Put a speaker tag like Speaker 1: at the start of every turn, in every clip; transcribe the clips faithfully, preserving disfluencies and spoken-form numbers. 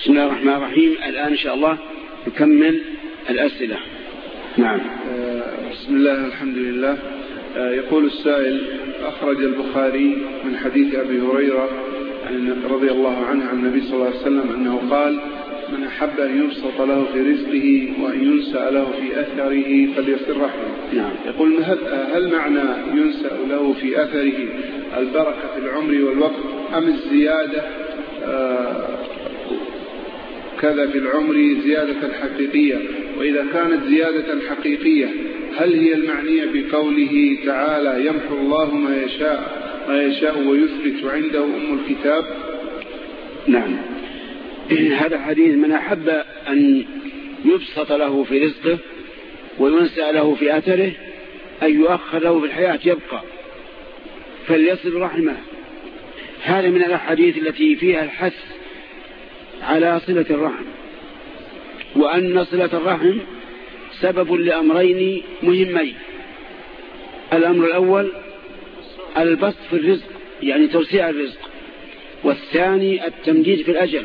Speaker 1: بسم الله الرحمن الرحيم. الآن إن شاء الله نكمل الأسئلة. نعم.
Speaker 2: بسم الله الحمد لله. يقول السائل: أخرج البخاري من حديث أبي هريرة رضي الله عنه عن النبي صلى الله عليه وسلم أنه قال: من أحب أن يبسط له في رزقه وأن ينسأ له في أثره فليصل رحمه.
Speaker 1: نعم.
Speaker 2: يقول: هل معنى ينسأ له في أثره البركة في العمر والوقت، أم الزيادة آه كذا في العمر زيادة حقيقية؟ وإذا كانت زيادة حقيقية هل هي المعنية بقوله تعالى: يمحو الله ما يشاء ما يشاء ويثبت وعنده أم الكتاب؟
Speaker 1: نعم. هذا حديث: من أحب أن يبسط له في رزقه وينسأ له في أثره، أن يؤخر له في الحياة يبقى فليصل رحمه. هذا من الأحاديث التي فيها الحث على صلة الرحم، وأن صلة الرحم سبب لأمرين مهمين. الأمر الأول البسط في الرزق، يعني توسيع الرزق، والثاني التمديد في الأجل،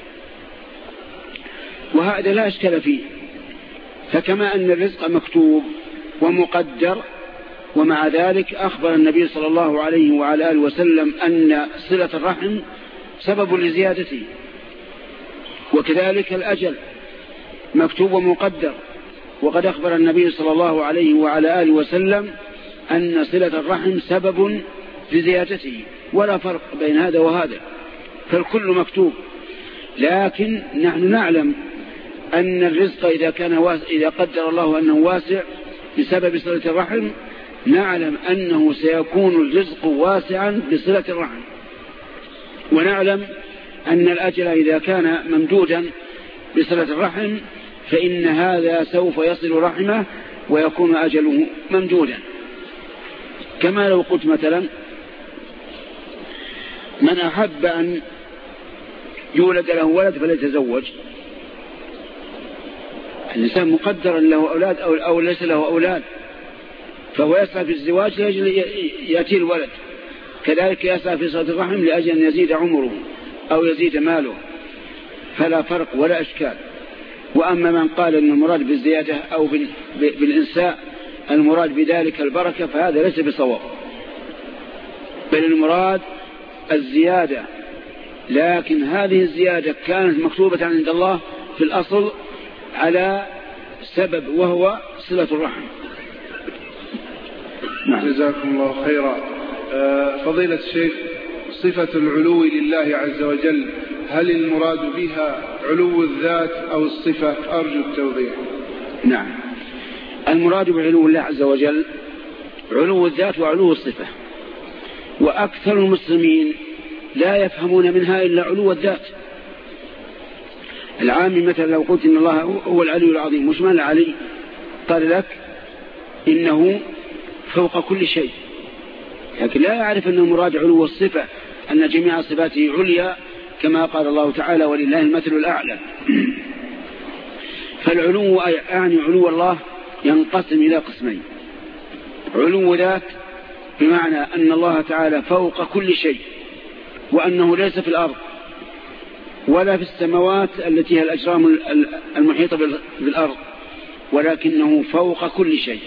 Speaker 1: وهذا لا إشكال فيه. فكما أن الرزق مكتوب ومقدر، ومع ذلك أخبر النبي صلى الله عليه وعلى آله وسلم أن صلة الرحم سبب لزيادته، وكذلك الأجل مكتوب ومقدر، وقد أخبر النبي صلى الله عليه وعلى آله وسلم أن صلة الرحم سبب لزيادته، ولا فرق بين هذا وهذا، فالكل مكتوب. لكن نحن نعلم أن الرزق إذا كان واسع، إذا قدر الله أنه واسع بسبب صلة الرحم، نعلم أنه سيكون الرزق واسعا بصلة الرحم. ونعلم أن الأجل إذا كان ممدودا بصلة الرحم فإن هذا سوف يصل رحمه ويكون أجله ممدودا. كما لو قلت مثلا: من أحب أن يولد له ولد فليتزوج. الإنسان مقدر له أولاد أو, أو ليس له أولاد، فهو يسعى في الزواج لأجل يأتي الولد، كذلك يسعى في صلة الرحم لأجل أن يزيد عمره أو يزيد ماله، فلا فرق ولا إشكال. وأما من قال أن المراد بالزيادة أو بالإنساء المراد بذلك البركة، فهذا ليس بصواب، بل المراد الزيادة، لكن هذه الزيادة كانت مكتوبة عند الله في الأصل على سبب، وهو صلة الرحم.
Speaker 2: جزاكم الله خيرا. فضيلة الشيخ، صفة العلو لله عز وجل هل المراد بها علو الذات أو الصفة؟ أرجو التوضيح.
Speaker 1: نعم، المراد بعلو الله عز وجل علو الذات وعلو الصفة، وأكثر المسلمين لا يفهمون منها إلا علو الذات. العامي مثلا لو قلت إن الله هو العلي العظيم، مش معنى العلي؟ قال لك إنه فوق كل شيء، لكن لا يعرف أن المراد علو الصفة، أن جميع صفاته عليا، كما قال الله تعالى: ولله المثل الأعلى. فالعلو يعني علو الله ينقسم إلى قسمين: علو ذات بمعنى أن الله تعالى فوق كل شيء، وأنه ليس في الأرض ولا في السماوات التي هي الأجرام المحيطة بالأرض، ولكنه فوق كل شيء،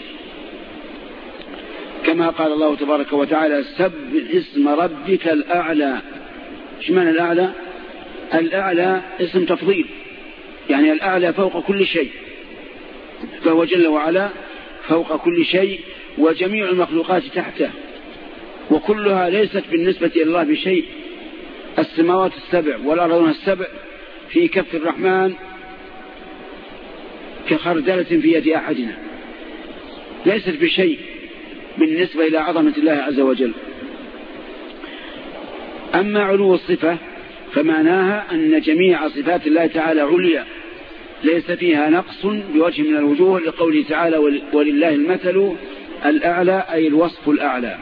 Speaker 1: كما قال الله تبارك وتعالى: سبح اسم ربك الأعلى. ايش معنى الأعلى؟ الأعلى اسم تفضيل، يعني الأعلى فوق كل شيء، فهو جل وعلا فوق كل شيء، وجميع المخلوقات تحته، وكلها ليست بالنسبة إلى الله بشيء. السماوات السبع والأرضون السبع في كف الرحمن كخردلة في يد أحدنا، ليست بشيء بالنسبة إلى عظمة الله عز وجل. أما علو الصفة فمعناها أن جميع صفات الله تعالى عليا، ليس فيها نقص بوجه من الوجوه، لقوله تعالى: ولله المثل الأعلى، أي الوصف الأعلى.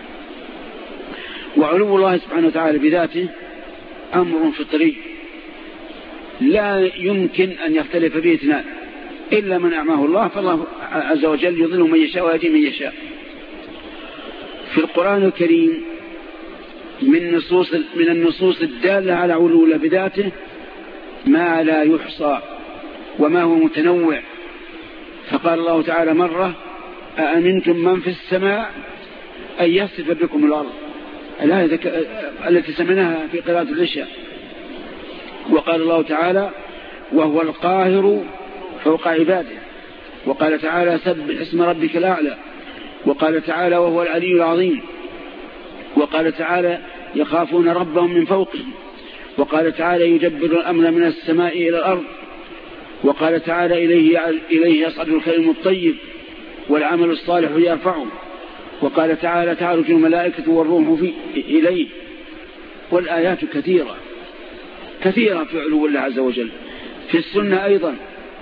Speaker 1: وعلو الله سبحانه وتعالى بذاته أمر فطري لا يمكن أن يختلف به اثنان، إلا من أعماه الله، فالله عز وجل يضل من يشاء ويهدي من يشاء. في القرآن الكريم من نصوص من النصوص الدالة على علو الله بذاته ما لا يحصى وما هو متنوع. فقال الله تعالى مرة: أأمنتم من في السماء أن يخسف بكم الأرض، الآية التي سمعناها في قراءة العشاء. وقال الله تعالى: وهو القاهر فوق عباده. وقال تعالى: سبح اسم ربك الأعلى. وقال تعالى: وهو العلي العظيم. وقال تعالى: يخافون ربهم من فوقهم. وقال تعالى: يدبر الأمر من السماء إلى الأرض. وقال تعالى: إليه, إليه يصعد الكلم الطيب والعمل الصالح يرفعه. وقال تعالى: تعرج الملائكة والروح في إليه. والآيات كثيرة كثيرة في علو الله عز وجل. في السنة أيضا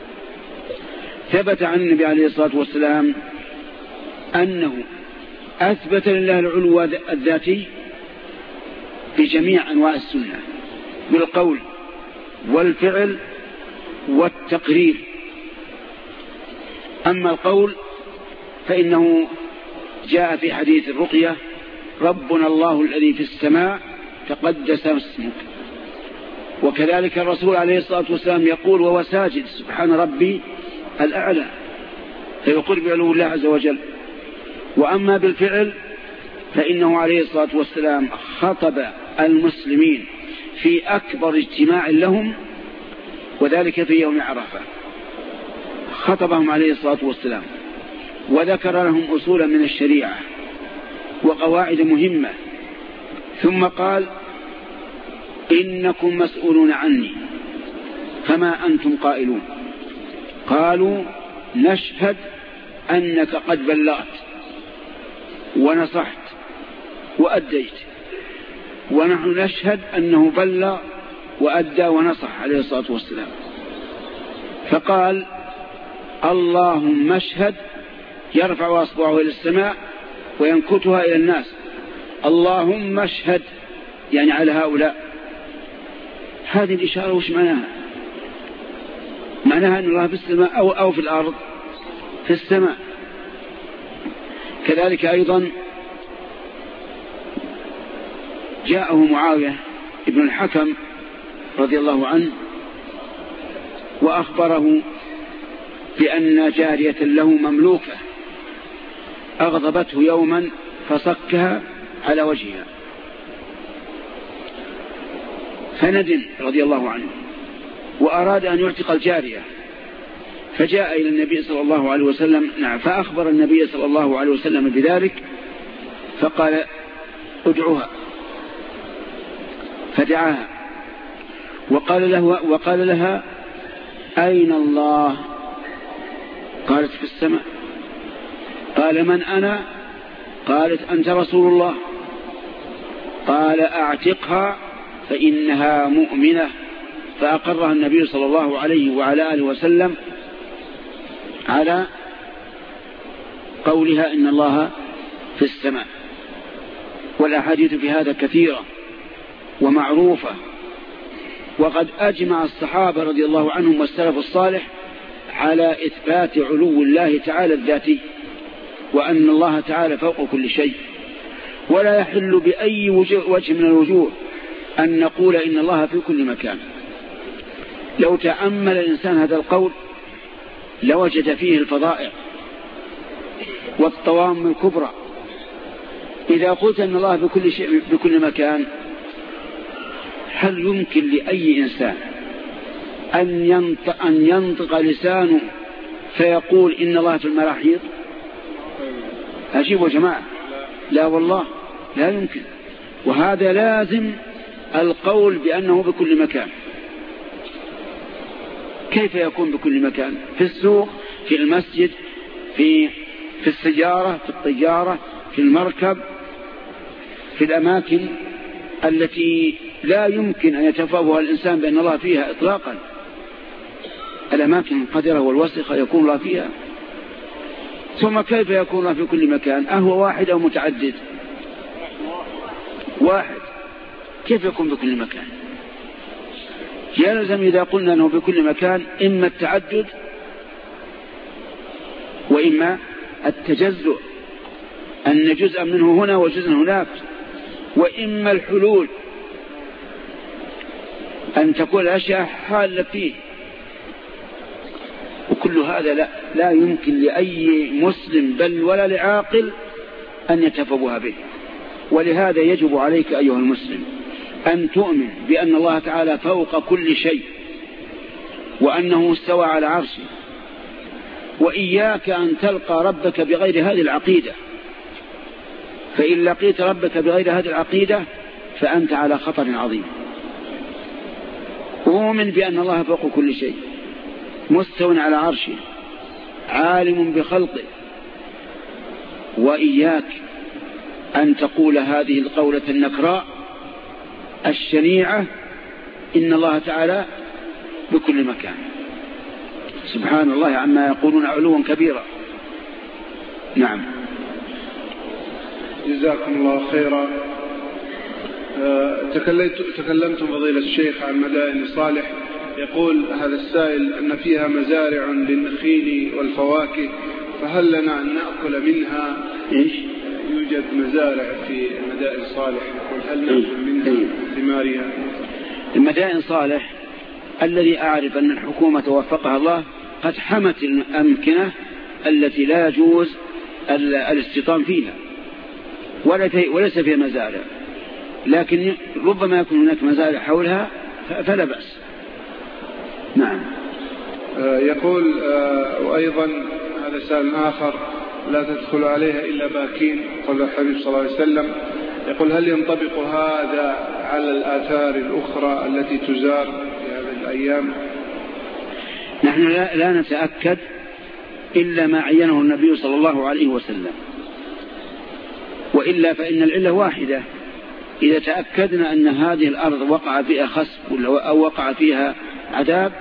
Speaker 1: ثبت عن النبي عليه الصلاة والسلام أنه أثبت لله العلو الذاتي في جميع أنواع السنة بالقول والفعل والتقرير. أما القول فإنه جاء في حديث الرقية: ربنا الله الذي في السماء تقدس اسمك. وكذلك الرسول عليه الصلاة والسلام يقول وهو ساجد: سبحان ربي الأعلى، فيقر بعلو الله عز وجل. وأما بالفعل فإنه عليه الصلاة والسلام خطب المسلمين في أكبر اجتماع لهم، وذلك في يوم عرفة. خطبهم عليه الصلاة والسلام وذكر لهم أصولا من الشريعة وقواعد مهمة، ثم قال: إنكم مسؤولون عني فما أنتم قائلون. قالوا: نشهد أنك قد بلغت ونصحت وأديت. ونحن نشهد أنه بلغ وأدى ونصح عليه الصلاة والسلام. فقال: اللهم اشهد، يرفع أصبعه إلى السماء وينكتها إلى الناس: اللهم اشهد، يعني على هؤلاء. هذه الإشارة وش معناها؟ معناها أن الله في السماء أو, أو في الأرض؟ في السماء. كذلك أيضا جاءه معاوية ابن الحكم رضي الله عنه وأخبره بأن جارية له مملوكة أغضبته يوما فصكها على وجهها، فندم رضي الله عنه وأراد أن يعتق الجارية، فجاء إلى النبي صلى الله عليه وسلم نعم فأخبر النبي صلى الله عليه وسلم بذلك، فقال: ادعوها. فدعاها وقال, له وقال لها: أين الله؟ قالت: في السماء. قال: من أنا؟ قالت: أنت رسول الله. قال: أعتقها فإنها مؤمنة. فأقرها النبي صلى الله عليه وعلى آله وسلم على قولها إن الله في السماء. والأحاديث في هذا كثيرة ومعروفة، وقد أجمع الصحابة رضي الله عنهم والسلف الصالح على إثبات علو الله تعالى الذاتي، وأن الله تعالى فوق كل شيء. ولا يحل بأي وجه من الوجوه أن نقول إن الله في كل مكان. لو تأمل الإنسان هذا القول لوجد فيه الفضائع والطوام الكبرى. إذا قلت أن الله بكل شيء بكل مكان، هل يمكن لأي إنسان أن ينطق, أن ينطق لسانه فيقول إن الله في المراحيض؟ أجيبوا يا جماعة، لا والله لا يمكن. وهذا لازم القول بأنه بكل مكان. كيف يكون بكل مكان؟ في السوق، في المسجد، في في السيارة، في الطيارة، في المركب، في الأماكن التي لا يمكن أن يتفوه الإنسان بأن الله فيها إطلاقا. الأماكن القذرة والوسخة يكون الله فيها. ثم كيف يكون الله في كل مكان؟ أهو واحد أو متعدد؟ واحد. كيف يكون بكل مكان؟ يلزم إذا قلنا أنه بكل مكان إما التعدد وإما التجزؤ، أن جزءا منه هنا وجزء هناك، وإما الحلول أن تكون الأشياء حالة فيه، وكل هذا لا, لا يمكن لأي مسلم بل ولا لعاقل أن يتفوه به. ولهذا يجب عليك أيها المسلم أن تؤمن بأن الله تعالى فوق كل شيء، وأنه استوى على عرشه، وإياك أن تلقى ربك بغير هذه العقيدة، فإن لقيت ربك بغير هذه العقيدة فأنت على خطر عظيم. أؤمن بأن الله فوق كل شيء، مستوى على عرشه، عالم بخلقه، وإياك أن تقول هذه القولة النكراء الشنيعة إن الله تعالى بكل مكان. سبحان الله عما يقولون علوا كبيرا. نعم.
Speaker 2: جزاكم الله خيرا. تكلمتم فضيلة الشيخ عن مدائن صالح. يقول هذا السائل أن فيها مزارع للنخيل والفواكه، فهل لنا أن نأكل منها؟
Speaker 1: إيش؟
Speaker 2: يوجد مزارع في مدائن صالح، هل نأكل منها ثمارها؟
Speaker 1: المدائن صالح الذي أعرف أن الحكومة وفقها الله قد حمت الأمكنة التي لا يجوز الاستيطان فيها، وليس فيها مزارع، لكن ربما يكون هناك مزارع حولها فلا بأس. نعم.
Speaker 2: يقول وأيضا هذا سائل آخر: لا تدخل عليها إلا باكين، قال الحبيب صلى الله عليه وسلم. يقول: هل ينطبق هذا على الآثار الأخرى التي تزار في هذه الأيام؟
Speaker 1: نحن لا, لا نتأكد إلا ما عينه النبي صلى الله عليه وسلم، وإلا فإن العلة واحدة. إذا تأكدنا أن هذه الأرض وقع فيها خسف أو وقع فيها عذاب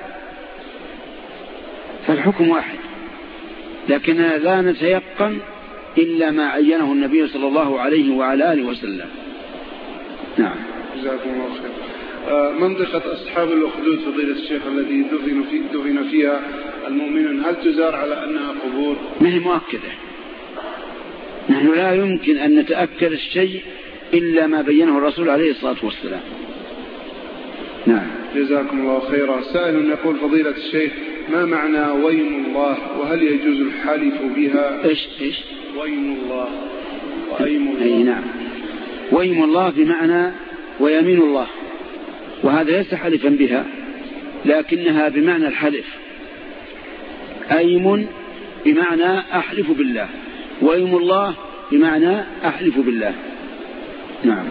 Speaker 1: فالحكم واحد، لكن لا نتيقن إلا ما عينه النبي صلى الله عليه وعلى آله وسلم. نعم.
Speaker 2: جزاكم الله خير. منطقة أصحاب الأخدود فضيلة الشيخ الذي دفن, في دفن فيها المؤمنون، هل تزار على أنها قبور؟
Speaker 1: ما هي مؤكدة. نحن لا يمكن أن نتأكد الشيء إلا ما بينه الرسول عليه الصلاة والسلام. نعم.
Speaker 2: جزاكم الله خيرا. سائل يقول: فضيلة الشيخ، ما معنى ويم الله، وهل يجوز الحلف بها؟
Speaker 1: إيش إيش؟
Speaker 2: ويم الله وأيم الله.
Speaker 1: أي نعم. ويم الله بمعنى ويمين الله، وهذا ليس حلفا بها لكنها بمعنى الحلف. أيم بمعنى أحلف بالله، ويم الله بمعنى أحلف بالله. نعم.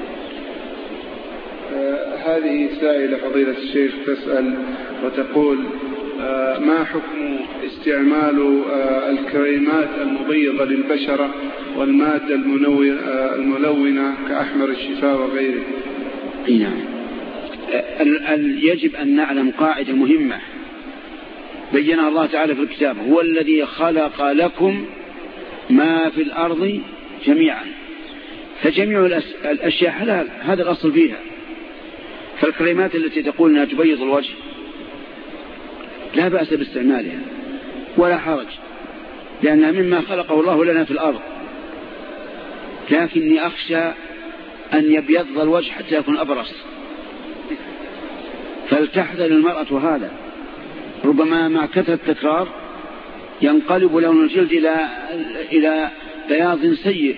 Speaker 2: آه هذه سائلة فضيلة الشيخ تسأل وتقول: آه ما حكم استعمال آه الكريمات المبيضة للبشرة والمادة آه الملونة كأحمر الشفاء وغيره؟
Speaker 1: نعم. يجب أن نعلم قاعدة مهمة بينها الله تعالى في الكتاب: هو الذي خلق لكم ما في الأرض جميعا، فجميع الأشياء حلال، هذا الأصل فيها. فالكريمات التي تقول أنها تبيض الوجه لا بأس باستعمالها ولا حرج، لأنها مما خلقه الله لنا في الأرض، لكني أخشى أن يبيض الوجه حتى يكون أبرص، فلتحذر المرأة هذا. ربما مع كثرة التكرار ينقلب لون الجلد إلى إلى بياض سيء،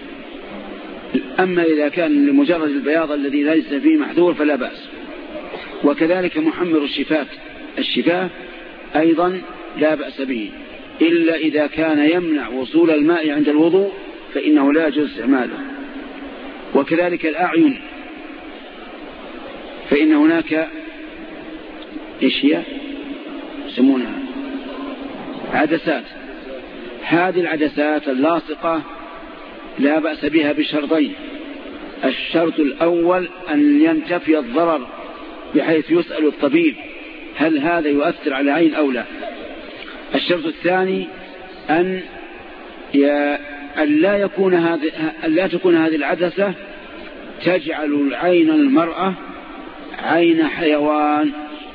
Speaker 1: أما إذا كان لمجرد البياض الذي ليس فيه محذور فلا بأس. وكذلك محمر الشفاه الشفاه أيضا لا بأس به، إلا إذا كان يمنع وصول الماء عند الوضوء فإنه لا يجوز استعماله. وكذلك الأعين، فإن هناك أشياء يسمونها عدسات، هذه العدسات اللاصقة لا بأس بها بشرطين: الشرط الأول أن ينتفي الضرر بحيث يسأل الطبيب هل هذا يؤثر على العين أو لا. الشرط الثاني أن لا يكون هذه لا تكون هذه العدسة تجعل العين المرأة عين حيوان،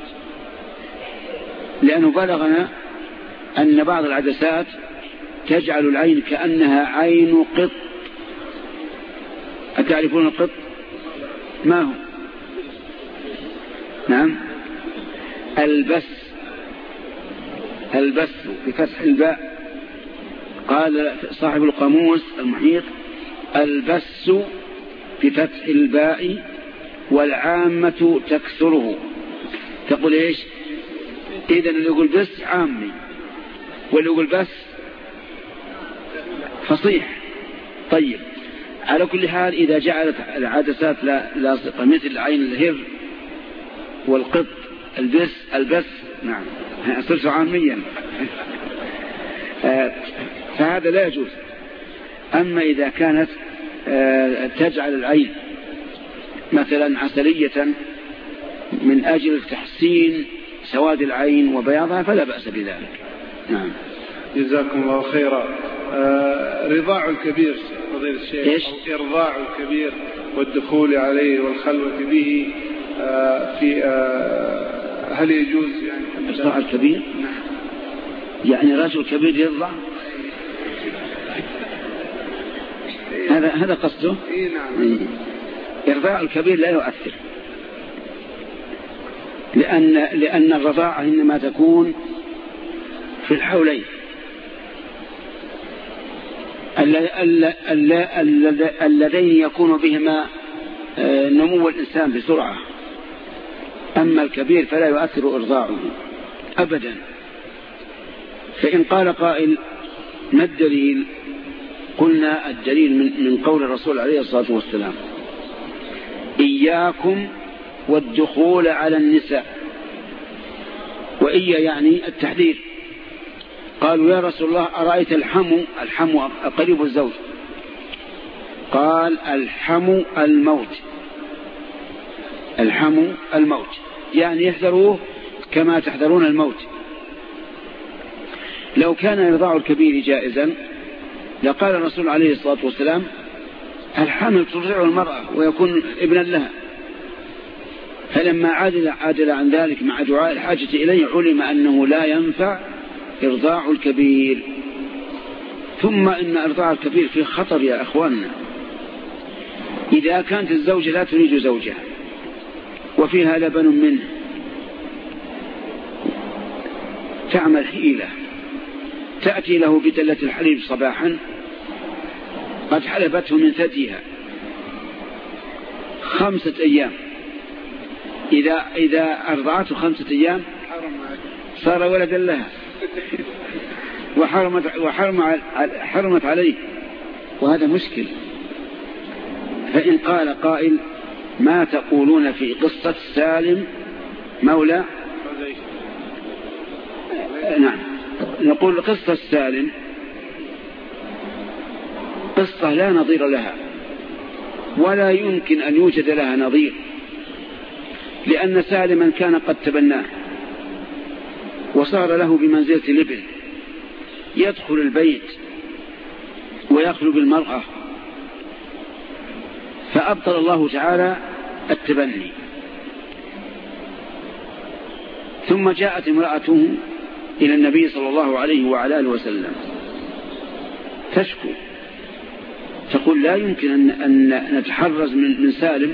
Speaker 1: لأنه بلغنا أن بعض العدسات تجعل العين كأنها عين قط. أتعرفون القط؟ ما هو؟ نعم. البس، البس بفتح الباء. قال صاحب القاموس المحيط: البس بفتح الباء والعامة تكسره. تقول إيش؟ إذن اللي يقول بس عامي، واللي يقول بس فصيح. طيب، على كل حال إذا جعلت العدسات لاصقة مثل عين الهر والقط، البس البس، نعم، صرت عاميا. فهذا لا يجوز. أما إذا كانت تجعل العين مثلا عسلية من أجل تحسين سواد العين وبياضها فلا بأس بذلك. نعم.
Speaker 2: جزاكم الله خيرا. آه رضاع الكبير فضيلة الشيخ، أو إرضاع الكبير والدخول عليه والخلوة به آه في آه هل يجوز يعني
Speaker 1: إرضاع الكبير؟
Speaker 2: نعم.
Speaker 1: يعني رجل كبير يرضع؟ هذا هذا قصده؟
Speaker 2: إيه نعم.
Speaker 1: إرضاع الكبير لا يؤثر، لأن لأن الرضاعة إنما تكون في الحولين اللذين يكون بهما نمو الإنسان بسرعة. أما الكبير فلا يؤثر إرضاعه أبدا. فإن قال قائل: ما الدليل؟ قلنا الدليل من, من قول الرسول عليه الصلاة والسلام: إياكم والدخول على النساء. وإيا يعني التحذير. قالوا: يا رسول الله أرأيت الحمو؟ الحمو قريب الزوج. قال: الحمو الموت، الحمو الموت، يعني يحذروه كما تحذرون الموت. لو كان إرضاع الكبير جائزا لقال الرسول عليه الصلاة والسلام: الحمل ترضعه المرأة ويكون ابنا لها. فلما عادل, عادل عن ذلك مع دعاء الحاجة إليه علم أنه لا ينفع إرضاع الكبير. ثم إن إرضاع الكبير فيه خطر يا أخواننا. إذا كانت الزوجة لا تريد زوجها وفيها لبن منه تعمل حيلة، تأتي له بدلة الحليب صباحا قد حلبته من ثديها خمسة أيام. إذا, إذا أرضعته خمسة أيام صار ولدا لها وحرمت, وحرم حرمت عليه، وهذا مشكل. فإن قال قائل: ما تقولون في قصة سالم مولى؟ نعم، نقول قصة سالم قصة لا نظير لها ولا يمكن أن يوجد لها نظير، لأن سالما كان قد تبناه وصار له بمنزلة الابن، يدخل البيت ويخلو بالمرأة، فأبطل الله تعالى التبني. ثم جاءت امرأته إلى النبي صلى الله عليه وعلى آله وسلم تشكو، تقول: لا يمكن أن, أن نتحرز من, من سالم.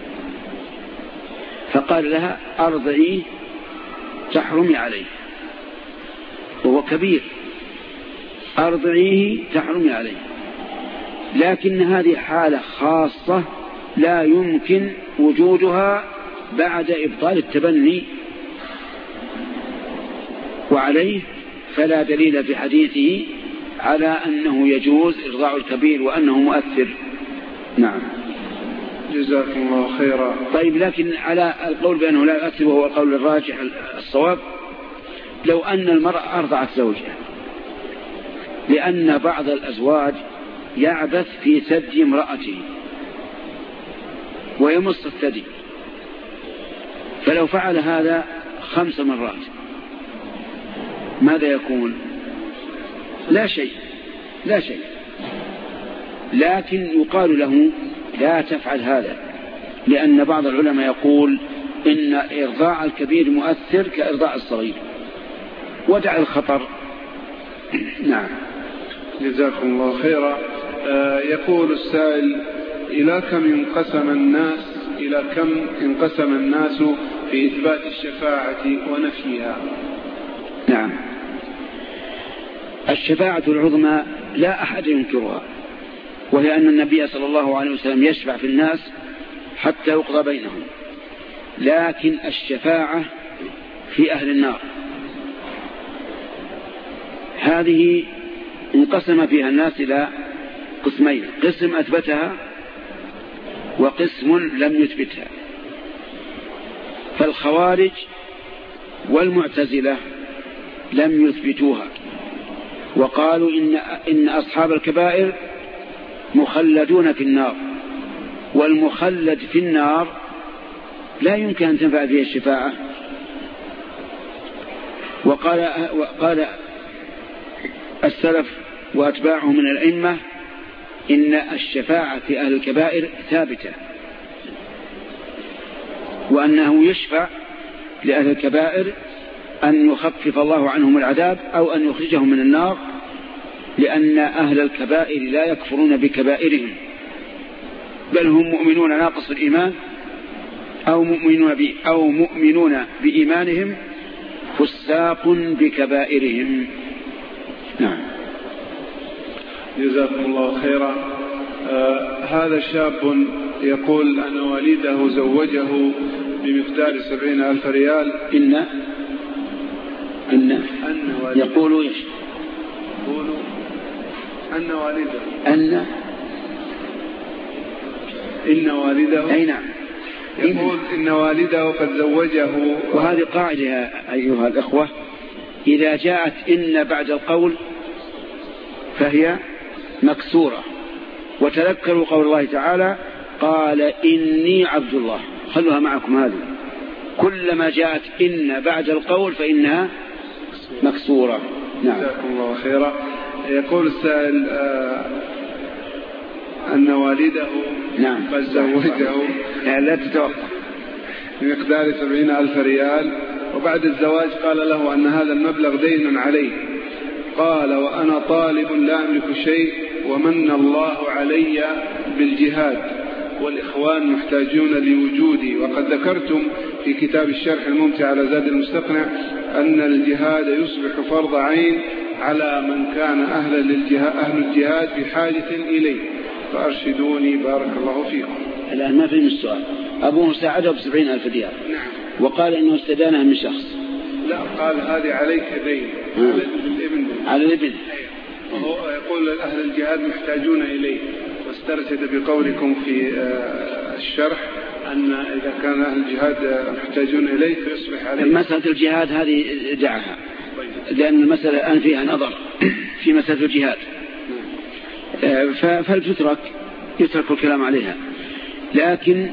Speaker 1: فقال لها: أرضعيه تحرمي عليه، وهو كبير، أرضعيه تحرمي عليه. لكن هذه حالة خاصة لا يمكن وجودها بعد إبطال التبني، وعليه فلا دليل في حديثه على أنه يجوز إرضاع الكبير وأنه مؤثر. نعم.
Speaker 2: جزاكم الله خيرا.
Speaker 1: طيب، لكن على القول بأنه لا يؤثر وهو القول الراجح الصواب، لو أن المرأة أرضعت زوجها، لأن بعض الأزواج يعبث في ثدي امرأته ويمص الثدي، فلو فعل هذا خمس مرات ماذا يكون؟ لا شيء، لا شيء. لكن يقال له: لا تفعل هذا، لأن بعض العلماء يقول إن إرضاع الكبير مؤثر كإرضاع الصغير، ودع الخطر. نعم.
Speaker 2: جزاكم الله خيرا. آه يقول السائل: إلى كم انقسم الناس إلى كم انقسم الناس في إثبات الشفاعة ونفيها.
Speaker 1: نعم. الشفاعة العظمى لا أحد ينكرها، وهي أن النبي صلى الله عليه وسلم يشفع في الناس حتى يقضى بينهم، لكن الشفاعة في أهل النار هذه انقسم فيها الناس إلى قسمين: قسم أثبتها وقسم لم يثبتها. فالخوارج والمعتزلة لم يثبتوها، وقالوا إن, إن أصحاب الكبائر مخلدون في النار، والمخلد في النار لا يمكن أن تنفع فيه الشفاعة. وقال, وقال السلف وأتباعهم من الأئمة إن الشفاعة في أهل الكبائر ثابتة، وأنه يشفع لأهل الكبائر أن يخفف الله عنهم العذاب أو أن يخرجهم من النار، لأن أهل الكبائر لا يكفرون بكبائرهم، بل هم مؤمنون ناقص الإيمان أو مؤمنون, أو مؤمنون بإيمانهم فساق بكبائرهم. نعم.
Speaker 2: جزاكم الله خيرا. آه هذا شاب يقول أن والده زوجه بمقدار سبعين ألف ريال.
Speaker 1: إن إن,
Speaker 2: أن
Speaker 1: يقول إيش؟
Speaker 2: يقول أن والده
Speaker 1: أن
Speaker 2: إن والده
Speaker 1: أي نعم.
Speaker 2: يقول إن والده قد زوجه.
Speaker 1: وهذه قاعدة أيها الأخوة: إذا جاءت إن بعد القول فهي مكسورة. وتذكروا قول الله تعالى: قال إني عبد الله. خلوها معكم هذه، كلما جاءت إن بعد القول فإنها مكسورة. نعم.
Speaker 2: جزاكم الله خيرا. يقول السائل آه أن والده
Speaker 1: نعم
Speaker 2: قد زوجه
Speaker 1: لا تتوقع
Speaker 2: بمقدار سبعين ألف ريال، وبعد الزواج قال له أن هذا المبلغ دين عليه. قال: وأنا طالب لا أملك شيء، ومن الله علي بالجهاد، والإخوان محتاجون لوجودي. وقد ذكرتم في كتاب الشرح الممتع على زاد المستقنع أن الجهاد يصبح فرض عين على من كان أهلا للجهاد أهل الجهاد بحاجة إليه، فأرشدوني بارك الله فيكم.
Speaker 1: الآن ما فهم السؤال. أبوه ساعده بسبعين ألف ريال.
Speaker 2: نعم.
Speaker 1: وقال إنه استدانها من شخص.
Speaker 2: لا، قال هذه عليك دين على الابن. وهو يقول أهل الجهاد محتاجون إليه، واسترشد بقولكم في الشرح أن إذا كان أهل الجهاد محتاجون إليه فيصبح عليه.
Speaker 1: مسألة الجهاد هذه دعها، لأن المسألة الآن فيها نظر في مسألة الجهاد، فلتترك يترك الكلام عليها. لكن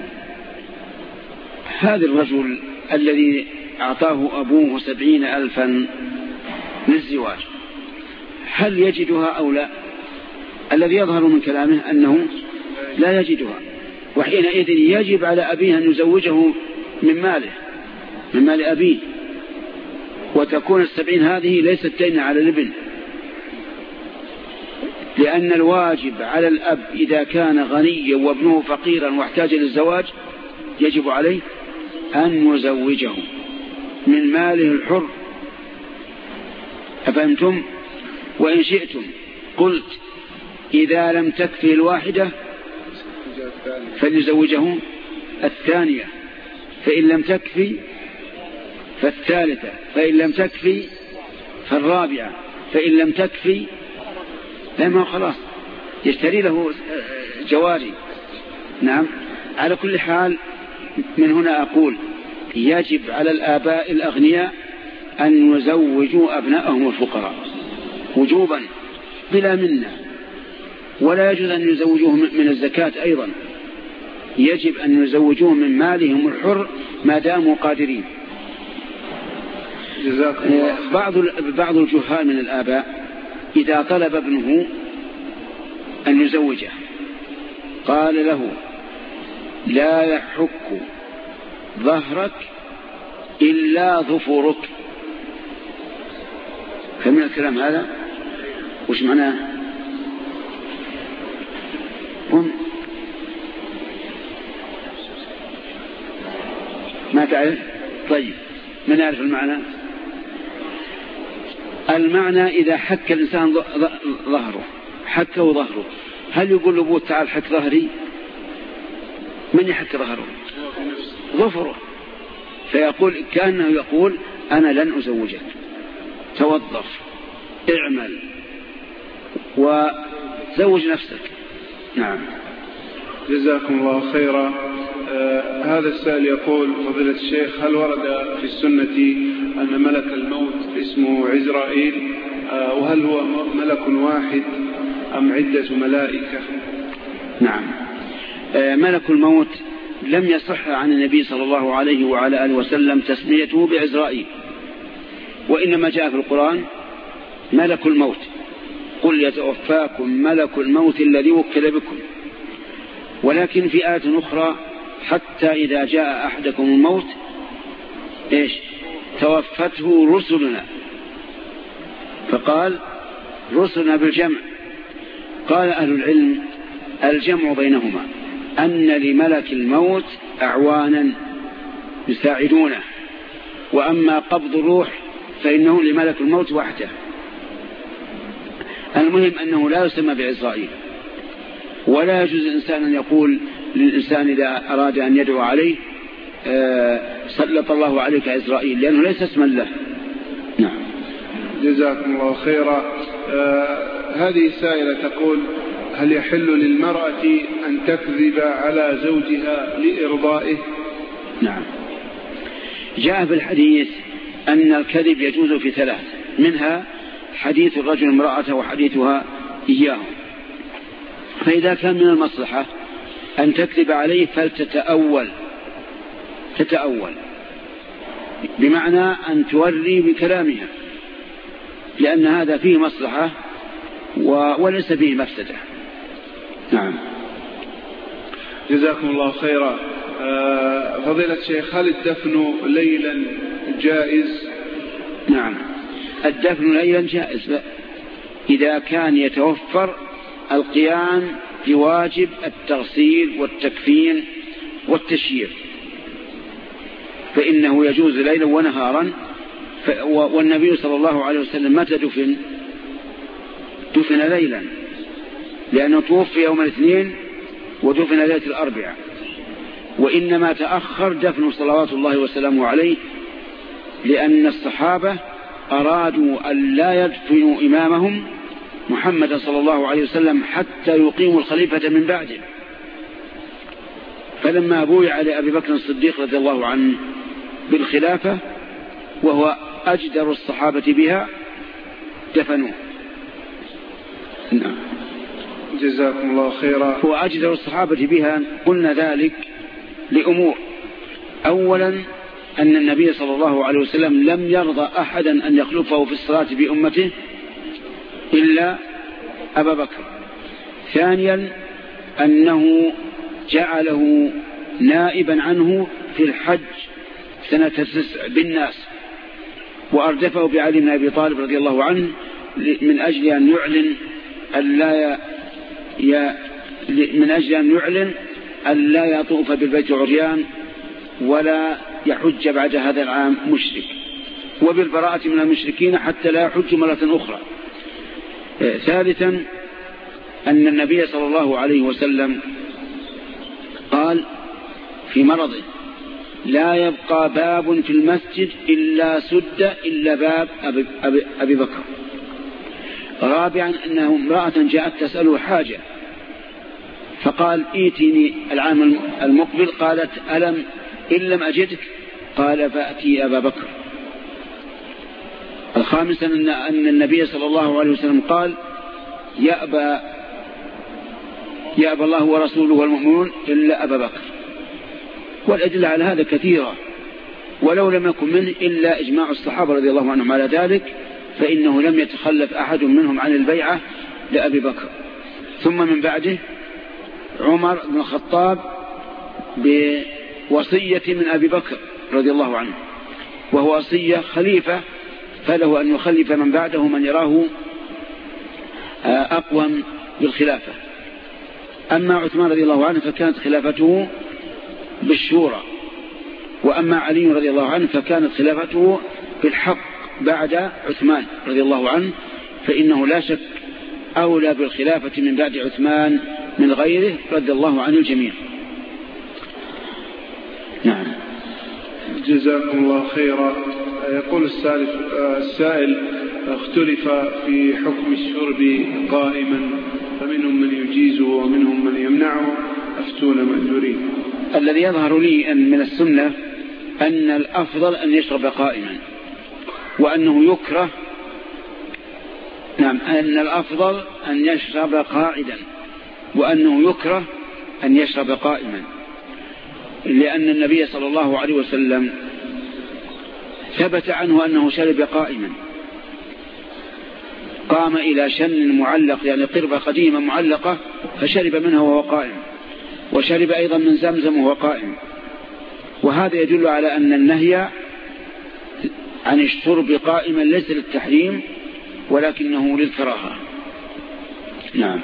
Speaker 1: هذا الرجل الذي أعطاه أبوه سبعين ألفا للزواج هل يجدها أو لا؟ الذي يظهر من كلامه أنه لا يجدها، وحينئذ يجب على أبيه أن يزوجه من ماله من مال أبيه، وتكون السبعين هذه ليست دين على الابن، لأن الواجب على الأب إذا كان غنيا وابنه فقيرا واحتاج للزواج يجب عليه أن يزوجه من ماله الحر. أفهمتم؟ وإن شئتم قلت إذا لم تكفي الواحدة فليزوجه الثانية، فإن لم تكفي فالثالثة، فإن لم تكفي فالرابعة، فإن لم تكفي لما خلاص يشتري له جواري. نعم. على كل حال من هنا أقول يجب على الآباء الأغنياء أن يزوجوا أبنائهم الفقراء وجوبا بلا منة، ولا يجوز أن يزوجوهم من الزكاة أيضا، يجب أن يزوجوهم من مالهم الحر ما داموا قادرين. بعض بعض الجهال من الآباء إذا طلب ابنه أن يزوجه قال له لا يحك ظهرك إلا ظفرك. فمن الكلام هذا وش معناه؟ ما تعرف؟ طيب من يعرف المعنى؟ المعنى إذا حك الإنسان ظهره، حكه ظهره، هل يقول له تعال حك ظهري؟ من يحك ظهره؟ ظفره. فيقول كأنه يقول أنا لن أزوجك، توظف، اعمل وزوج نفسك. نعم.
Speaker 2: جزاكم الله خيرا. آه هذا السائل يقول فضيلة الشيخ هل ورد في السنة أن ملك الموت اسمه عزرائيل؟ آه وهل هو ملك واحد أم عدة ملائكة؟
Speaker 1: نعم. آه ملك الموت لم يصح عن النبي صلى الله عليه وعلى آله وسلم تسميته بعزرائيل، وإنما جاء في القرآن ملك الموت، قل يتوفاكم ملك الموت الذي وكل بكم. ولكن في آية أخرى حتى إذا جاء أحدكم الموت إيش توفته رسلنا، فقال رسلنا بالجمع. قال أهل العلم الجمع بينهما أن لملك الموت أعوانا يساعدونه، وأما قبض الروح فإنه لملك الموت وحده. المهم أنه لا يسمى بعزرائيل، ولا يجوز الإنسان أن يقول للإنسان إذا أراد أن يدعو عليه سلط الله عليك عزرائيل، لأنه ليس اسما له. نعم.
Speaker 2: جزاكم الله خيرا. آه هذه سائلة تقول هل يحل للمرأة أن تكذب على زوجها لإرضائه؟
Speaker 1: نعم. جاء في الحديث أن الكذب يجوز في ثلاث، منها حديث الرجل امرأته وحديثها إياه. فإذا كان من المصلحة أن تكذب عليه فلتتأول، تتأول بمعنى أن توري بكلامها، لأن هذا فيه مصلحة وليس فيه مفسدة. نعم.
Speaker 2: جزاكم الله خيرا. آه فضيلة الشيخ هل الدفن ليلا جائز؟
Speaker 1: نعم، الدفن ليلا جائز إذا كان يتوفر القيام بواجب التغسيل والتكفين والتشيير، فإنه يجوز ليلا ونهارا. والنبي صلى الله عليه وسلم متى دفن؟ دفن ليلا، لأنه توفي يوم الاثنين ودفن ليلة الأربعاء. وإنما تأخر دفن صلوات الله وسلامه عليه لأن الصحابة أرادوا أن لا يدفنوا إمامهم محمد صلى الله عليه وسلم حتى يقيموا الخليفة من بعده. فلما بويع لأبي بكر الصديق رضي الله عنه بالخلافة وهو أجدر الصحابة بها دفنوه. نعم.
Speaker 2: جزاكم الله خيرا.
Speaker 1: هو أجدر الصحابة بها، قلنا ذلك لأمور. أولا أن النبي صلى الله عليه وسلم لم يرضى أحدا أن يخلفه في الصلاة بأمته إلا أبا بكر. ثانيا أنه جعله نائبا عنه في الحج سنة تسع بالناس، وأردفه بعلي بن أبي طالب رضي الله عنه من أجل أن يعلن ألا ي... من أجل أن يعلن ألا يطوف بالبيت عريان ولا يحج بعد هذا العام مشرك، وبالبراءة من المشركين حتى لا يحج مرة أخرى. ثالثا أن النبي صلى الله عليه وسلم قال في مرضه لا يبقى باب في المسجد إلا سد إلا باب أبي, أبي, أبي بكر. رابعا أنه امرأة جاءت تسأله حاجة فقال ائتني العام المقبل، قالت ألم إن لم أجدك؟ قال فأتي أبا بكر. الخامسا أن النبي صلى الله عليه وسلم قال يأبى يأبى الله ورسوله والمؤمنون إلا أبا بكر. والأدلة على هذا كثيرة، ولو لم يكن منه إلا إجماع الصحابة رضي الله عنهم على ذلك، فإنه لم يتخلف أحد منهم عن البيعة لأبي بكر. ثم من بعده عمر بن الخطاب بوصية من أبي بكر رضي الله عنه، وهو وصية خليفة، فله أن يخلف من بعده من يراه أقوم بالخلافة. أما عثمان رضي الله عنه فكانت خلافته بالشورى، وأما علي رضي الله عنه فكانت خلافته بالحق بعد عثمان رضي الله عنه، فإنه لا شك أولى بالخلافة من بعد عثمان من غيره رضي الله عن الجميع. نعم.
Speaker 2: جزاكم الله خيرا. يقول السائل: اختلف في حكم الشرب قائما، فمنهم من يجيزه ومنهم من يمنعه، أفتون مأجورين.
Speaker 1: الذي يظهر لي أن من السنة أن الأفضل أن يشرب قائما، وأنه يكره نعم أن الأفضل أن يشرب قاعدا، وأنه يكره أن يشرب قائما، لأن النبي صلى الله عليه وسلم ثبت عنه أنه شرب قائما، قام إلى شن معلق يعني قربة قديمة معلقة فشرب منها وهو قائم، وشرب أيضا من زمزم وهو قائم. وهذا يدل على أن النهي عن الشرب قائما ليس للتحريم ولكنه للكراهة. نعم.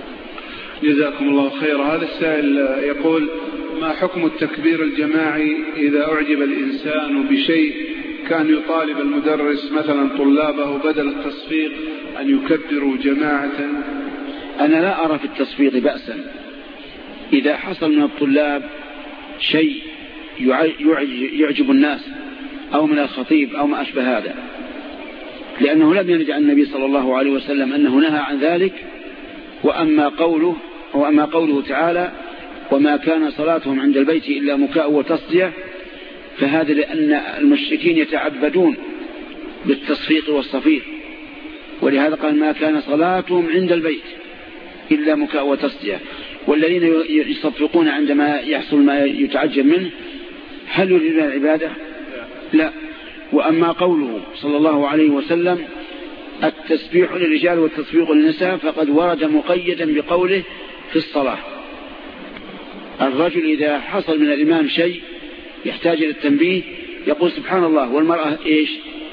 Speaker 2: جزاكم الله خيرا. هذا السائل يقول: ما حكم التكبير الجماعي إذا أعجب الإنسان بشيء كان يطالب المدرس مثلا طلابه بدل التصفيق أن يكبروا جماعة؟
Speaker 1: أنا لا أرى في التصفيق بأسا إذا حصل من الطلاب شيء يعجب الناس أو من الخطيب أو ما أشبه هذا، لأنه لم يرد عن النبي صلى الله عليه وسلم أنه نهى عن ذلك. وأما قوله وأما قوله تعالى: وما كان صلاتهم عند البيت إلا مكاء وتصدية، فهذا لأن المشركين يتعبدون بالتصفيق والصفير، ولهذا قال: ما كان صلاتهم عند البيت إلا مكاء وتصدية. والذين يصفقون عندما يحصل ما يتعجب منه هل يريدون العبادة؟ لا. وأما قوله صلى الله عليه وسلم: التسبيح للرجال والتصفيق للنساء، فقد ورد مقيدا بقوله في الصلاة. الرجل إذا حصل من الإمام شيء يحتاج إلى التنبيه يقول سبحان الله، والمرأة إيش؟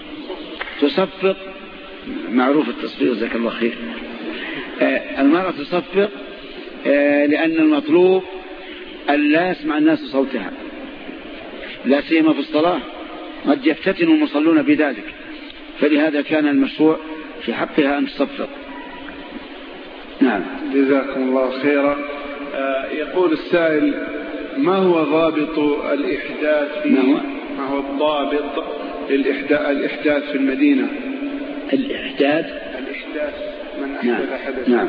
Speaker 1: تصفق. معروف التصفيق، جزاك الله خير. آه المرأة تصفق آه لأن المطلوب أن لا يسمع الناس صوتها، لا سيما في الصلاة، قد يفتتن المصلون بذلك، فلهذا كان المشروع في حقها أن تصفق. نعم.
Speaker 2: جزاكم الله خيرا. آه يقول السائل: ما هو ضابط الإحداث
Speaker 1: ما هو,
Speaker 2: ما هو الضابط الإحداث في المدينة؟
Speaker 1: الإحداث
Speaker 2: الإحداث من أحدث
Speaker 1: نعم.
Speaker 2: حدث.
Speaker 1: نعم.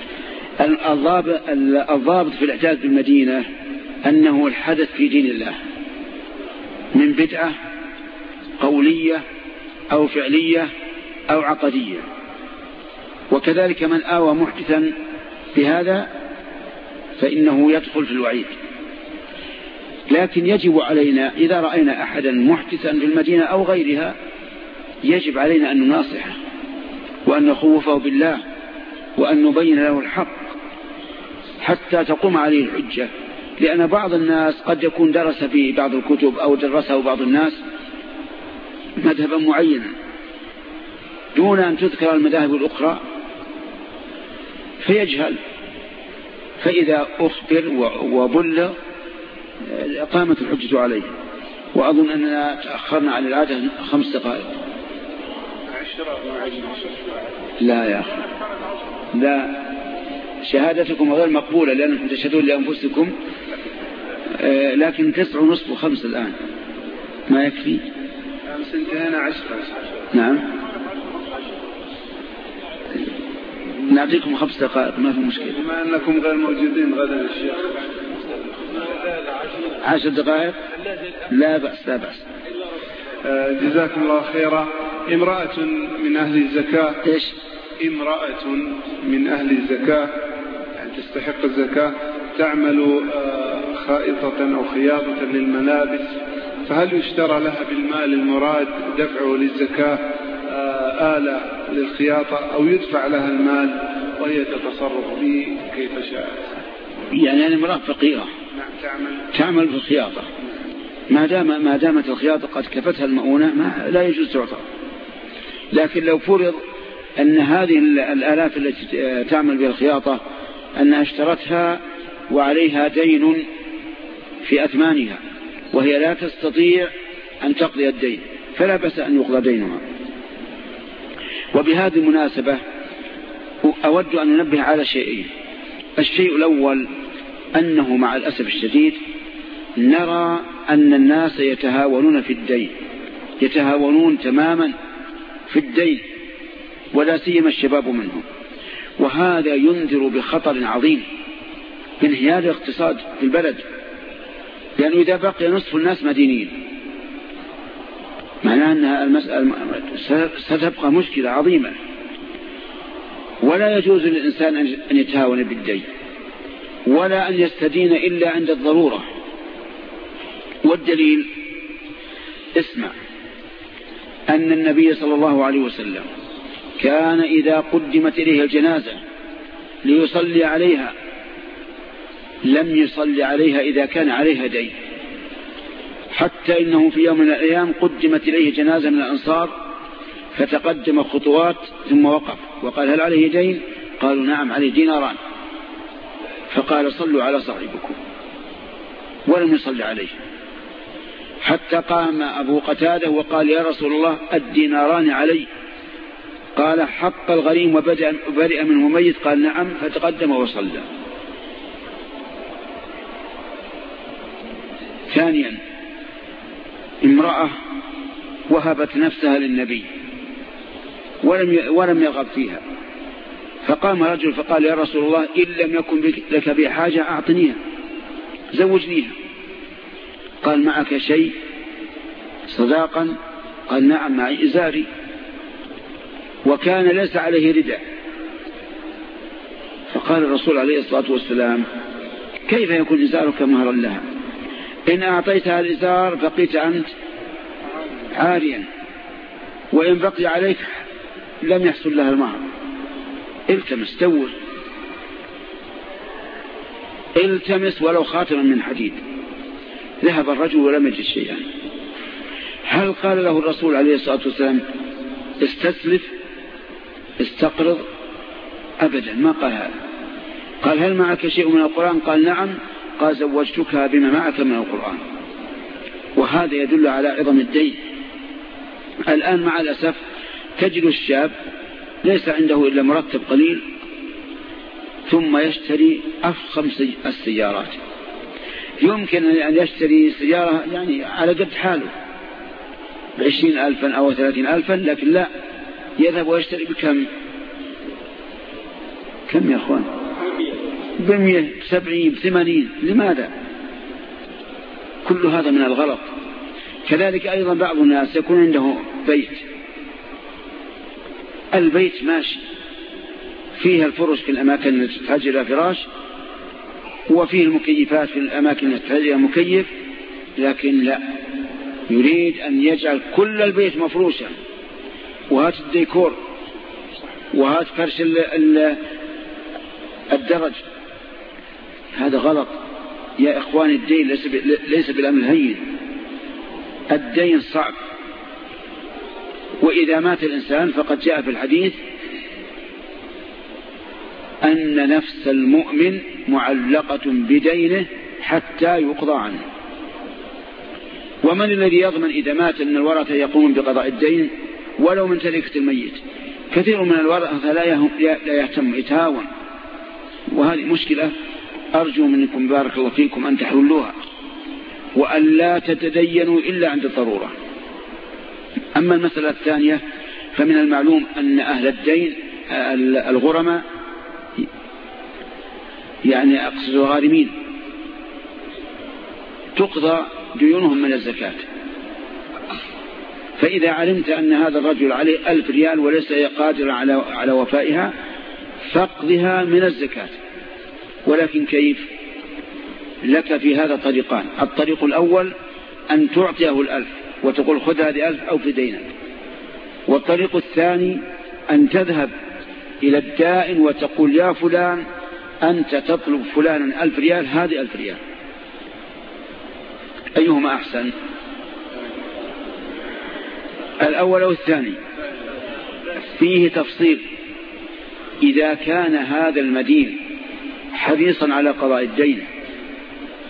Speaker 1: الضابط الضابط في الإحداث في المدينة أنه الحدث في دين الله من بدعة قولية أو فعلية أو عقدية، وكذلك من آوى محدثا بهذا فإنه يدخل في الوعيد. لكن يجب علينا إذا رأينا أحدا محدثا في المدينة أو غيرها يجب علينا أن نناصحه وأن نخوفه بالله وأن نبين له الحق حتى تقوم عليه الحجة، لأن بعض الناس قد يكون درس في بعض الكتب أو درسه بعض الناس مذهبا معينا دون أن تذكر المذاهب الأخرى فيجهل، فإذا أخبر وبلغ قامت الحجة عليه. وأظن أننا تأخرنا عن العادة خمس دقائق. لا يا أخي، لا، شهادتكم غير مقبولة لأنكم تشهدون لأنفسكم، لكن تسع ونصف وخمس الآن ما يكفي.
Speaker 2: أمس انتهينا عشرة.
Speaker 1: نعم، نعطيكم خمس دقائق ما في مشكلة.
Speaker 2: بما أنكم غير موجودين غدا الشيخ.
Speaker 1: عشر دقائق لا بأس لا بأس.
Speaker 2: جزاكم الله خيرا. امرأة من أهل الزكاة.
Speaker 1: إيش؟
Speaker 2: امرأة من أهل الزكاة يعني تستحق الزكاة، تعمل خائطة أو خياطة للملابس، فهل يشترى لها بالمال المراد دفعه للزكاة آلة للخياطة أو يدفع لها المال وهي تتصرف به كيف شاءت؟
Speaker 1: يعني أنا امرأة فقيرة
Speaker 2: نعم تعمل
Speaker 1: تعمل في الخياطة، ما دام ما دامت الخياطة قد كفتها المؤونة ما لا يجوز تعطى. لكن لو فرض أن هذه الآلات التي تعمل بها الخياطة أنها اشترتها وعليها دين في أثمانها وهي لا تستطيع أن تقضي الدين، فلا بأس أن يقضى دينها. وبهذه المناسبة أود أن ننبه على شيئين. الشيء الأول أنه مع الأسف الشديد نرى أن الناس يتهاونون في الدين، يتهاونون تماما في الدين، ولا سيما الشباب منهم، وهذا ينذر بخطر عظيم بانهيار الاقتصاد في البلد، لأنه إذا بقي نصف الناس مدينين معناه أن المسألة ستبقى مشكلة عظيمة، ولا يجوز للإنسان أن يتهاون بالدين ولا أن يستدين إلا عند الضرورة. والدليل اسمع أن النبي صلى الله عليه وسلم كان إذا قدمت إليه الجنازة ليصلي عليها لم يصلي عليها إذا كان عليها دين، حتى إنه في يوم من الأيام قدمت إليه جنازة من الأنصار فتقدم خطوات ثم وقف وقال هل عليه دين؟ قالوا نعم عليه ديناران، فقال صلوا على صاحبكم، ولم يصلي عليه، حتى قام أبو قتادة وقال يا رسول الله الديناران علي، قال حق الغريم وبرئ منه ميت، قال نعم، فتقدم وصلى. ثانيا امرأة وهبت نفسها للنبي ولم ولم يرغب فيها، فقام رجل فقال يا رسول الله إن لم يكن لك بي حاجة أعطنيها زوجنيها، قال معك شيء صداقا؟ قال نعم معي إزاري، وكان ليس عليه رداء، فقال الرسول عليه الصلاة والسلام كيف يكون إزارك مهرا لها؟ إن أعطيتها الإزار بقيت أنت عاريا، وإن بقي عليك لم يحصل لها المهر، التمس دور التمس ولو خاتما من حديد. ذهب الرجل ولم يجد شيئا. هل قال له الرسول عليه الصلاة والسلام استسلف استقرض؟ أبدا ما قال هذا. قال هل معك شيء من القرآن؟ قال نعم، قال زوجتك بما معك من القرآن. وهذا يدل على عظم الدين. الآن مع الأسف تجد الشاب ليس عنده إلا مرتب قليل ثم يشتري أفخم السيارات، يمكن أن يشتري سيارة يعني على قد حاله بعشرين ألفا أو ثلاثين ألفا، لكن لا، يذهب ويشتري بكم كم يا أخوان؟ بمية سبعين ثمانين. لماذا؟ كل هذا من الغلط. كذلك أيضا بعض الناس يكون عنده بيت، البيت ماشي فيها الفرش في الأماكن التي تحتاج إلى فراش، وفيه المكيفات في الأماكن التي تحتاج إلى مكيف، لكن لا، يريد أن يجعل كل البيت مفروشا، وهات الديكور وهات فرش الدرج. هذا غلط يا إخوان. الدين ليس بالأمر الهين، الدين صعب. وإذا مات الإنسان فقد جاء في الحديث أن نفس المؤمن معلقة بدينه حتى يقضى عنه. ومن الذي يضمن إذا مات أن الورثة يقومون بقضاء الدين ولو من تركة الميت؟ كثير من الورثة لا يهتم، يتهاون، وهذه مشكلة. أرجو منكم بارك الله فيكم أن تحلوها، وأن لا تتدينوا إلا عند الضرورة. أما المسألة الثانية فمن المعلوم أن أهل الدين الغرماء يعني أقصد الغارمين تقضى ديونهم من الزكاة. فإذا علمت أن هذا الرجل عليه ألف ريال وليس قادر على على وفائها فاقضها من الزكاة. ولكن كيف؟ لك في هذا طريقان. الطريق الأول أن تعطيه الألف وتقول خذ هذه ألف أو في دينك. والطريق الثاني أن تذهب إلى الدائن وتقول يا فلان أنت تطلب فلانا ألف ريال، هذه ألف ريال. أيهما أحسن؟ الأول أو الثاني؟ فيه تفصيل. إذا كان هذا المدين حريصا على قضاء الدين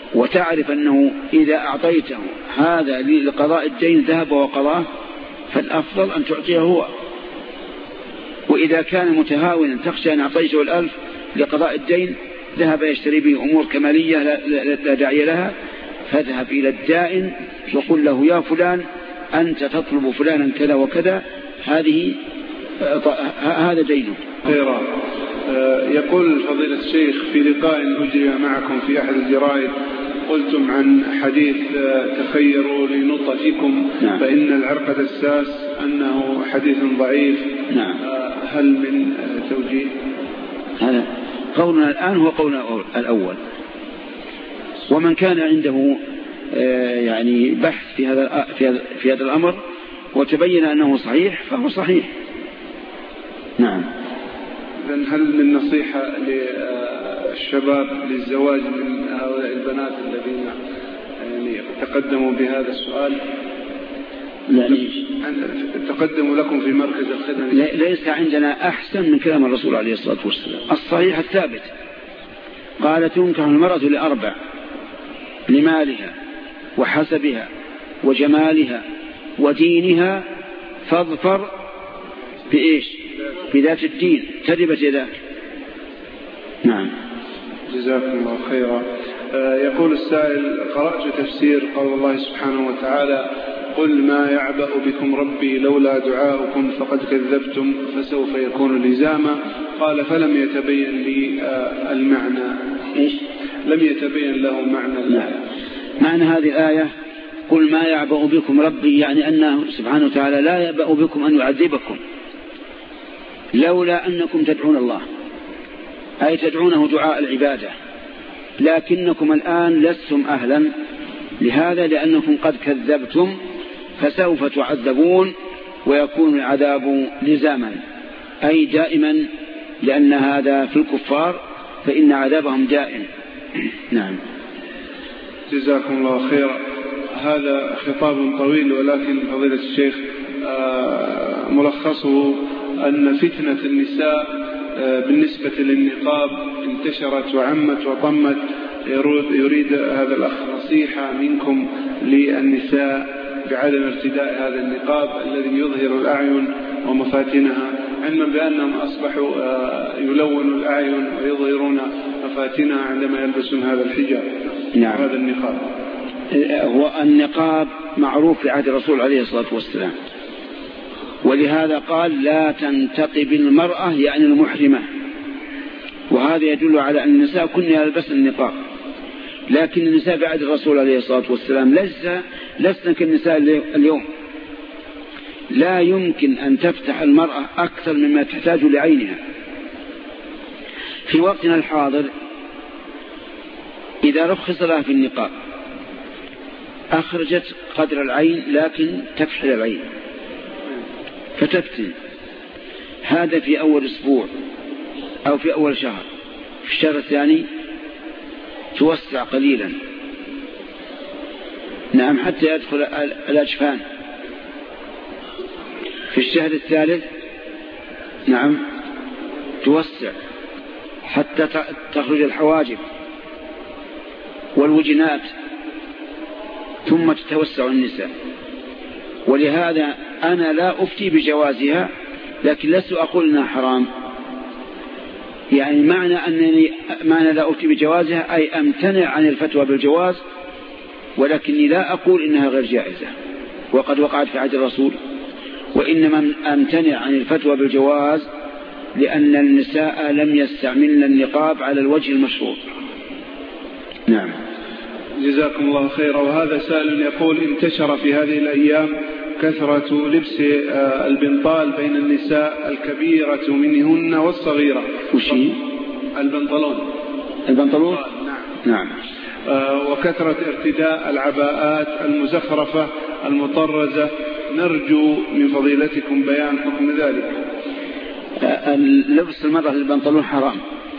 Speaker 1: وتعرف أنه إذا أعطيته هذا لقضاء الدين ذهب وقضاه، فالأفضل أن تعطيه هو. وإذا كان متهاونا تخشى أن أعطيته الألف لقضاء الدين ذهب يشتري به أمور كمالية لا داعي لها، فاذهب إلى الدائن وقل له يا فلان أنت تطلب فلانا كذا وكذا، هذه هذا دينه.
Speaker 2: خيرا. يقول فضيلة الشيخ في لقاء أجري معكم في أحد الجرائد قلتم عن حديث تخيروا لنطفكم.
Speaker 1: نعم.
Speaker 2: فإن العرق دساس أنه حديث ضعيف.
Speaker 1: نعم.
Speaker 2: هل من توجيه؟
Speaker 1: هذا قولنا الآن هو قولنا الأول. ومن كان عنده يعني بحث في هذا في هذا الأمر وتبين أنه صحيح فهو صحيح. نعم.
Speaker 2: إذن هل من نصيحة للشباب للزواج من هؤلاء البنات الذين يعني تقدموا بهذا السؤال؟
Speaker 1: لا
Speaker 2: تقدموا لكم في مركز الخدمة.
Speaker 1: ليس عندنا أحسن من كلام الرسول عليه الصلاة والسلام الصحيح الثابت. قال تنكح المرأة لأربع: لمالها وحسبها وجمالها ودينها فاظفر بإيش؟ بذات الدين تربت يداك. نعم.
Speaker 2: جزاكم الله خيرا. يقول السائل: قرأت تفسير قول الله سبحانه وتعالى: قل ما يعبأ بكم ربي لولا دعاؤكم فقد كذبتم فسوف يكون لزاما. قال: فلم يتبين لي المعنى.
Speaker 1: إيش؟
Speaker 2: لم يتبين له معنى الآية.
Speaker 1: معنى هذه الآية: قل ما يعبأ بكم ربي، يعني أنه سبحانه وتعالى لا يعبأ بكم أن يعذبكم لولا أنكم تدعون الله، أي تدعونه دعاء العبادة، لكنكم الآن لستم أهلا لهذا لأنكم قد كذبتم فسوف تعذبون ويكون العذاب لزاما، أي دائما، لأن هذا في الكفار فإن عذابهم دائم. نعم.
Speaker 2: جزاكم الله خيرا. هذا خطاب طويل، ولكن فضيلة الشيخ ملخصه أن فتنة النساء بالنسبة للنقاب انتشرت وعمت وطمت. يريد هذا الأخ نصيحة منكم للنساء بعدم ارتداء هذا النقاب الذي يظهر الأعين ومفاتنها، علما بأنهم أصبحوا يلونوا الأعين ويظهرون مفاتنها عندما يلبسون هذا الحجاب.
Speaker 1: نعم.
Speaker 2: هذا النقاب
Speaker 1: هو النقاب معروف في عهد الرسول عليه الصلاة والسلام، ولهذا قال: لا تنتقب المرأة، يعني المحرمة. وهذا يدل على أن النساء كن يلبسن النقاب، لكن النساء في عهد الرسول عليه الصلاة والسلام ليس لسنا كالنساء اليوم. لا يمكن أن تفتح المرأة أكثر مما تحتاج لعينها. في وقتنا الحاضر إذا رخص لها في النقاب أخرجت قدر العين لكن تكحل العين فتفتن. هذا في أول أسبوع أو في أول شهر. في الشهر الثاني توسع قليلا، نعم، حتى يدخل الأجفان. في الشهر الثالث نعم توسع حتى تخرج الحواجب والوجنات، ثم تتوسع النساء. ولهذا أنا لا أفتي بجوازها، لكن لست أقول أنها حرام. يعني معنى أنني معنى لا أفتي بجوازها أي أمتنع عن الفتوى بالجواز، ولكني لا أقول إنها غير جائزة وقد وقعت في عهد الرسول، وإنما أمتنع عن الفتوى بالجواز لأن النساء لم يستعملن النقاب على الوجه المشروط. نعم.
Speaker 2: جزاكم الله خيرا. وهذا سائل يقول: انتشر في هذه الأيام كثرة لبس البنطال بين النساء الكبيرة منهن والصغيرة.
Speaker 1: وشي؟
Speaker 2: البنطلون.
Speaker 1: البنطلون؟
Speaker 2: نعم. نعم. وكثرة ارتداء العباءات المزخرفة المطرزة. نرجو من فضيلتكم بيان حكم ذلك.
Speaker 1: لبس المرأة البنطلون حرام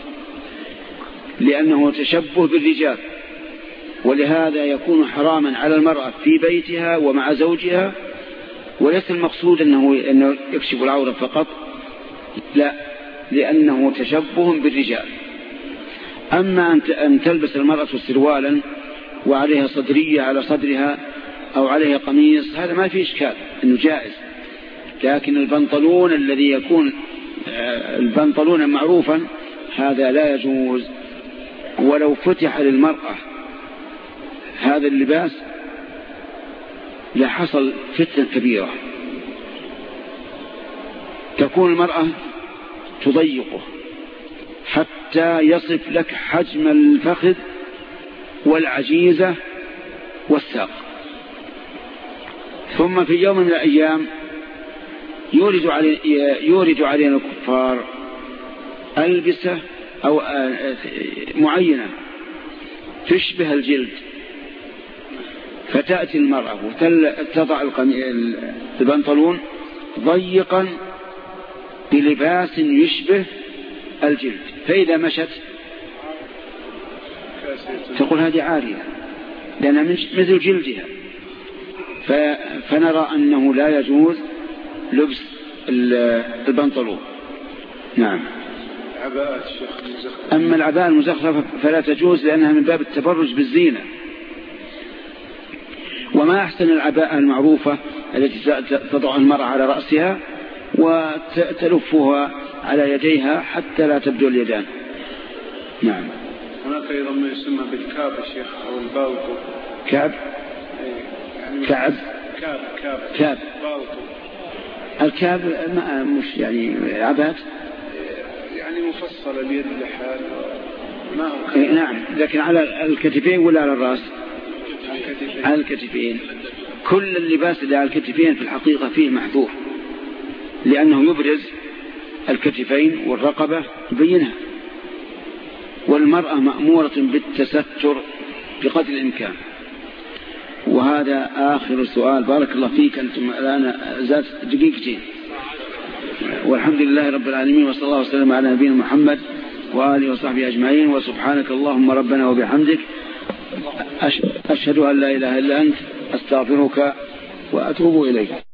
Speaker 1: لأنه تشبه بالرجال، ولهذا يكون حراما على المرأة في بيتها ومع زوجها، وليس المقصود أنه, أنه يكشف العورة فقط، لا، لأنه تشبه بالرجال. أما أن تلبس المرأة سروالا وعليها صدرية على صدرها أو عليها قميص، هذا ما في إشكال أنه جائز. لكن البنطلون الذي يكون البنطلون معروفا هذا لا يجوز. ولو فتح للمرأة هذا اللباس لحصل فتنة كبيرة، تكون المرأة تضيقه حتى يصف لك حجم الفخذ والعجيزة والساق، ثم في يوم من الأيام يورد علي يورد علينا الكفار ألبسة أو معينة تشبه الجلد، فتأتي المرأة وتضع البنطلون ضيقا بلباس يشبه الجلد، فإذا مشت تقول هذه عارية لأنها مثل جلدها. فنرى أنه لا يجوز لبس البنطلون. نعم. أما العباءة المزخرفة فلا تجوز لأنها من باب التبرج بالزينة. وما أحسن العباءة المعروفة التي تضع المرأة على رأسها وتلفها على يديها حتى لا تبدو اليدان. نعم.
Speaker 2: هناك أيضا ما يسمى بالكاب يا شيخ أو البالطو.
Speaker 1: كاب
Speaker 2: يعني
Speaker 1: كعب
Speaker 2: كاب كاب
Speaker 1: كاب
Speaker 2: بالطو.
Speaker 1: الكاب ما مش يعني عبات
Speaker 2: يعني مفصلة اليد لحال ما هو.
Speaker 1: نعم، لكن على الكتفين ولا على الرأس؟ على الكتفين. كل اللباس اللي على الكتفين في الحقيقة فيه محظور، لأنه يبرز الكتفين والرقبة يبينها، والمرأة مأمورة بالتستر بقدر الإمكان. وهذا آخر سؤال. بارك الله فيك. أنتم الآن زاد دقيقتين. والحمد لله رب العالمين، وصلى الله وسلم على نبينا محمد وآله وصحبه أجمعين. وسبحانك اللهم ربنا وبحمدك أشهد أن لا إله إلا أنت أستغفرك وأتوب إليك.